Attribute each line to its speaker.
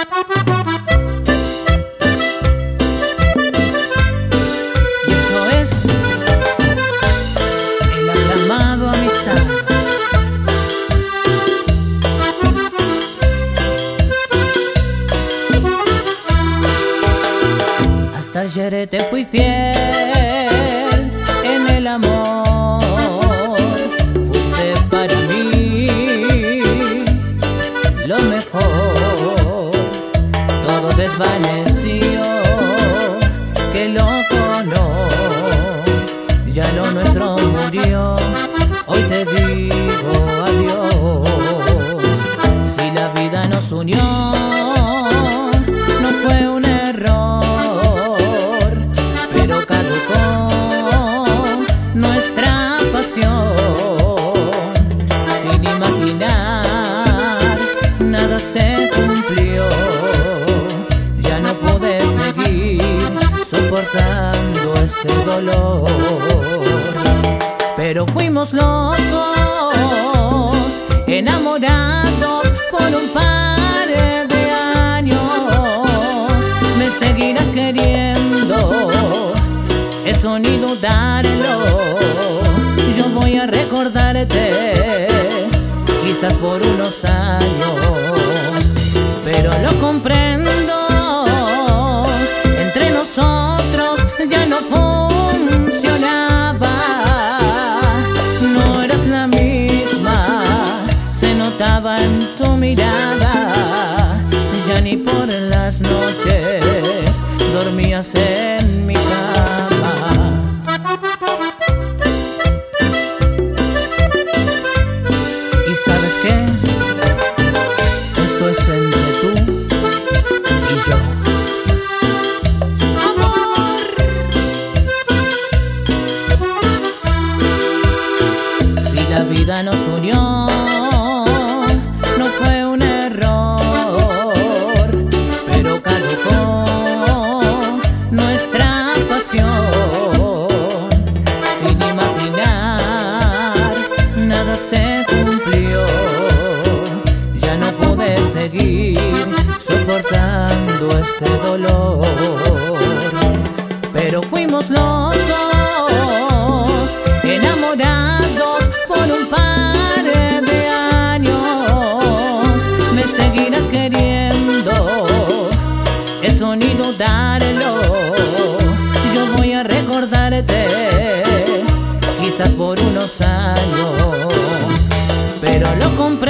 Speaker 1: Y eso es el aclamado amistad. Hasta ayer te fui fiel en el amor. Fuiste para mí lo mejor. Todo desvaneció, qué loco no. Ya lo nuestro murió. Hoy te digo adiós. Si la vida nos unió, no fue un error, pero caducó nuestra pasión. Sin imaginar, nada se cumplió. Ya no pude seguir soportando este dolor. Pero fuimos locos, enamorados por un par de años. Me seguirás queriendo, eso ni dudarlo. Yo voy a recordarte, quizás por unos años, pero lo comprendo. Entre nosotros ya no funcionaba. No eras la misma, se notaba en tu mirada. Ya ni por las noches dormías en mi cama. ¿Y sabes qué? Esto es entre tú y yo. ¡Amor! Si la vida nos unió, no fue un error, pero caducó nuestra pasión. Sin imaginar, nada se cumplió. Ya no pude seguir soportando este dolor. Pero fuimos locos, enamorados por un par de años. Me seguirás queriendo, eso ni dudarlo. Yo voy a recordarte, quizás por unos años, pero lo comprendo.